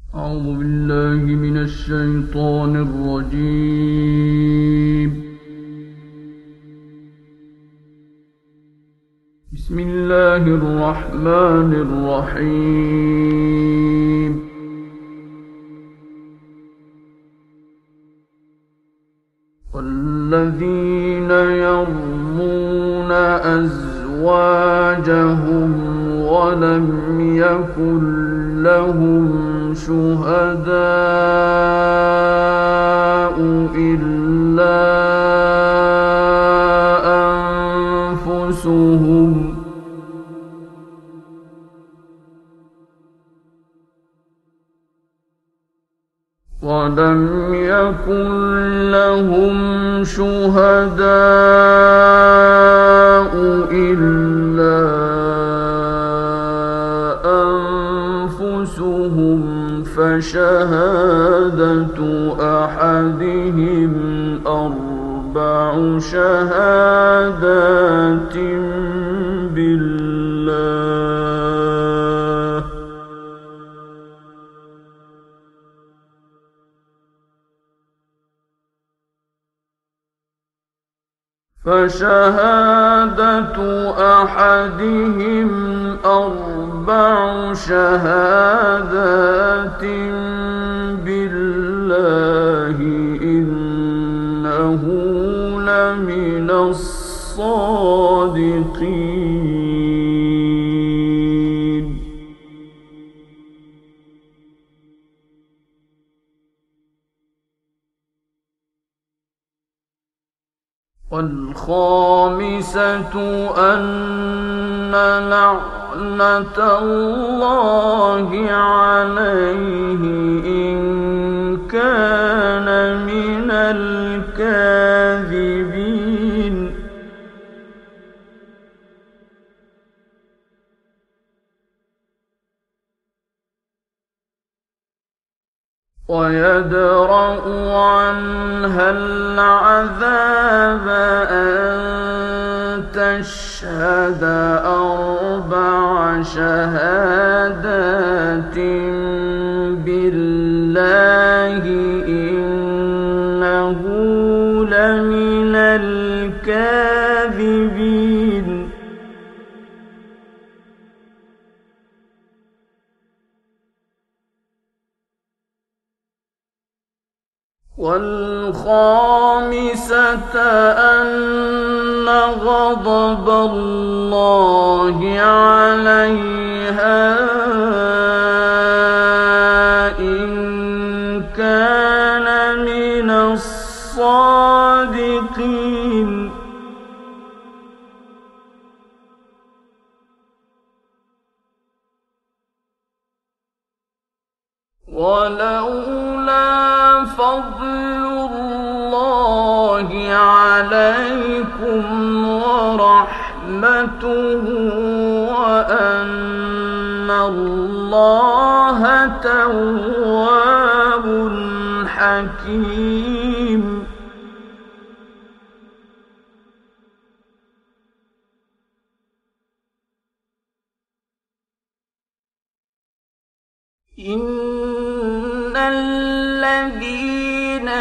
أعوذ بالله من الشيطان الرجيم. بسم الله الرحمن الرحيم. والذين يرمون أزواجهم ولم يكن لهم شهداء إلا أنفسهم فشهادة أحدهم أربع شهادات بالله إنه لمن الصادقين. والخامسة أن لعنة الله عليه إن كان من الكاذبين. ويدرأ عنها العذاب أن تشهد أربع شهادات بالله إنه لمن الكاذبين. والخامسة أن غضب الله عليها إن كان من الصادقين. ولولا فضل الله عليكم ورحمته وأن الله تواب حكيم. إن الذين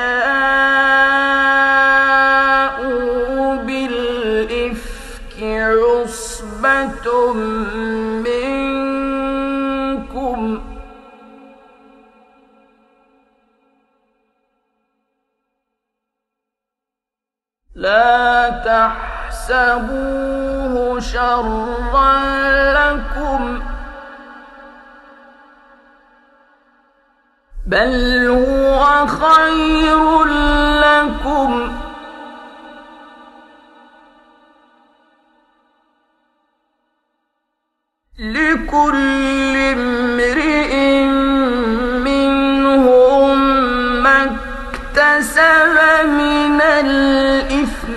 جاءوا بالإفك عصبة منكم لا تحسبوه شرا لكم بل هو خير لكم لكل امرئ منهم ما اكتسب من الإثم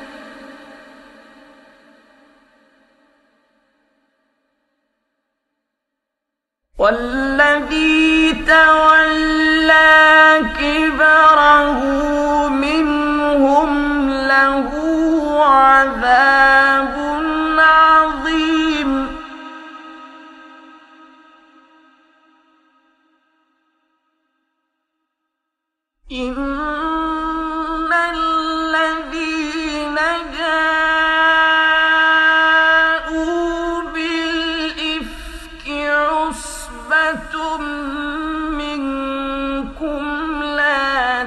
والذي تولى كبره منهم له عذاب عظيم. إن الذين جاءوا بالإفك عصبة منكم لا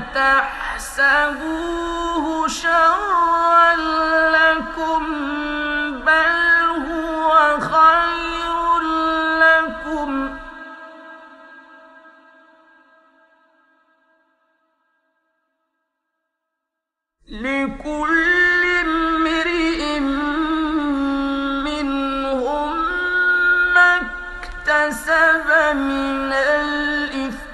تحسبوه شرا لكم بل هو خير لكم لكل امرئ منهم ما اكتسب من الإثم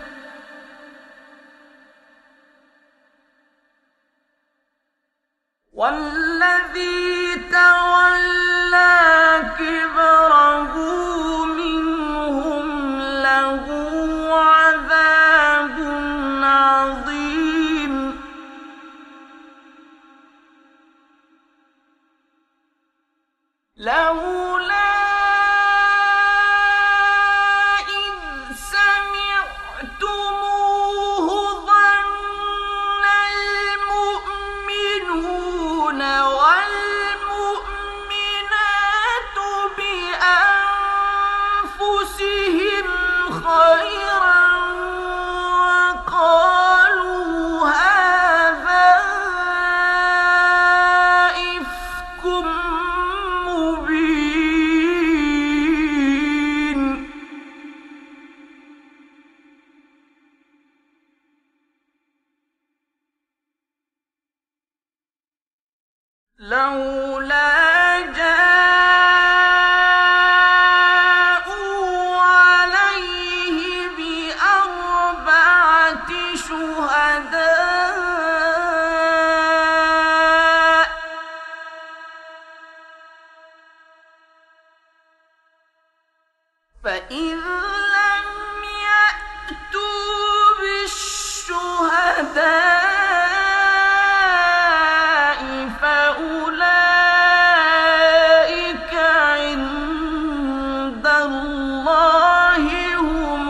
والذي تولى كبره منهم له عذاب عظيم لولا إذ سمعتموه ظن المؤمنون والمؤمنات بأنفسهم خيرا وقالوا هذا إفك مبين لولا جاءوا عليه بأربعة شهداء فإذ لم يأتوا بالشهداء فأولئك عند الله هم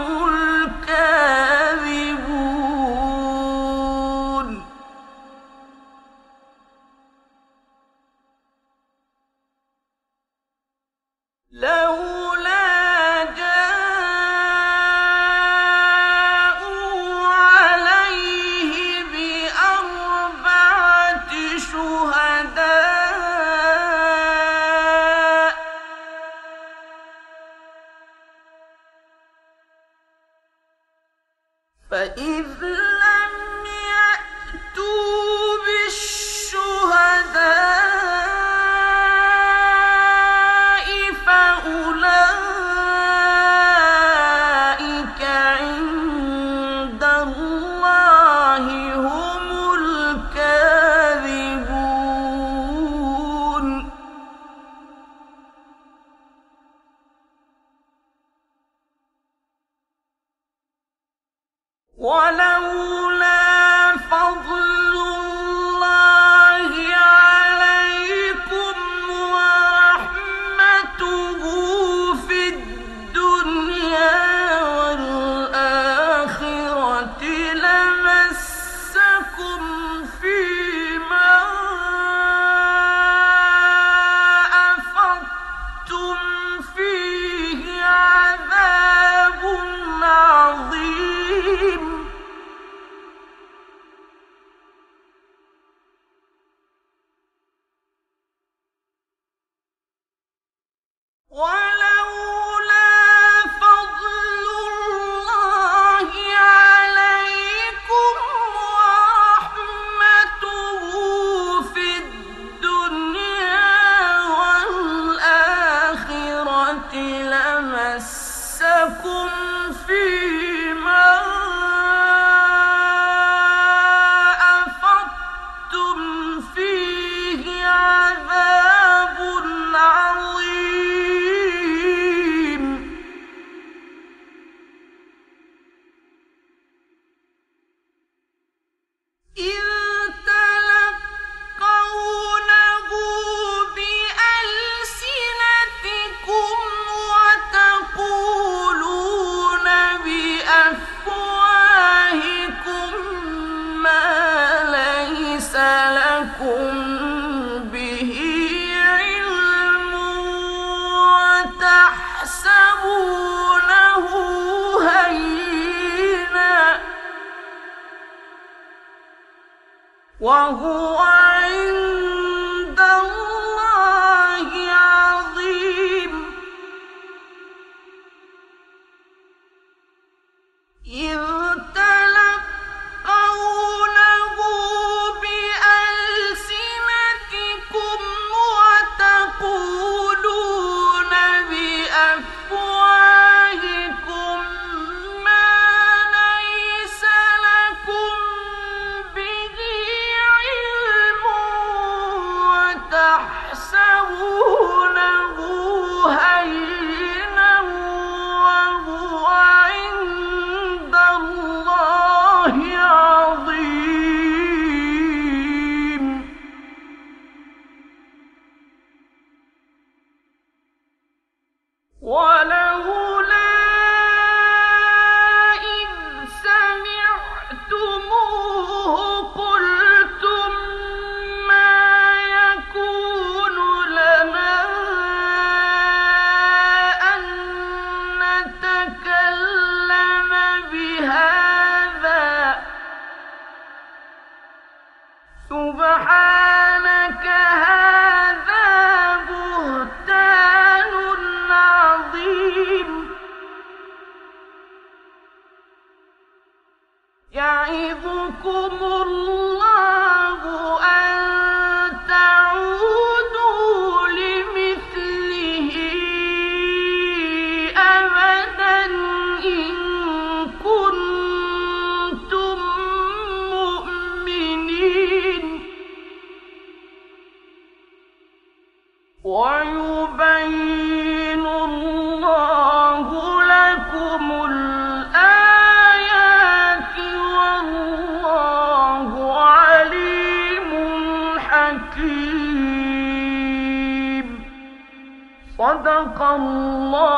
الكاذبون لولا جاءوا عليه بأربعة شهداء فإذ لم يأتوا بالشهداء فأولئك عند الله هم الكاذبون ولولا فضل الله عليكم ورحمته في الدنيا والآخرة لمسكم فيما أفضتم فيه عذاب عظيم ولولا فضل الله عليكم ورحمته في الدنيا والآخرة لمسكم فيما أفضتم فيه عذاب عظيم إذ تلقونه بألسنتكم وتقولون بأفواهكم وهو عند الله عظيم إذ تلقونه بألسنتكم وتقولون بأفواهكم ما ليس لكم به علم وتحسبونه هينا وهو عند الله عظيم ولولا إذ سمعتموه قلتم ما يكون لنا أن نتكلم بهذا سبحانك هذا بهتان عظيم يعظكم الله أن تعودوا لمثله أبدا إن كنتم مؤمنين ويبين الله لكم الآيات والله عليم حكيم صدق الله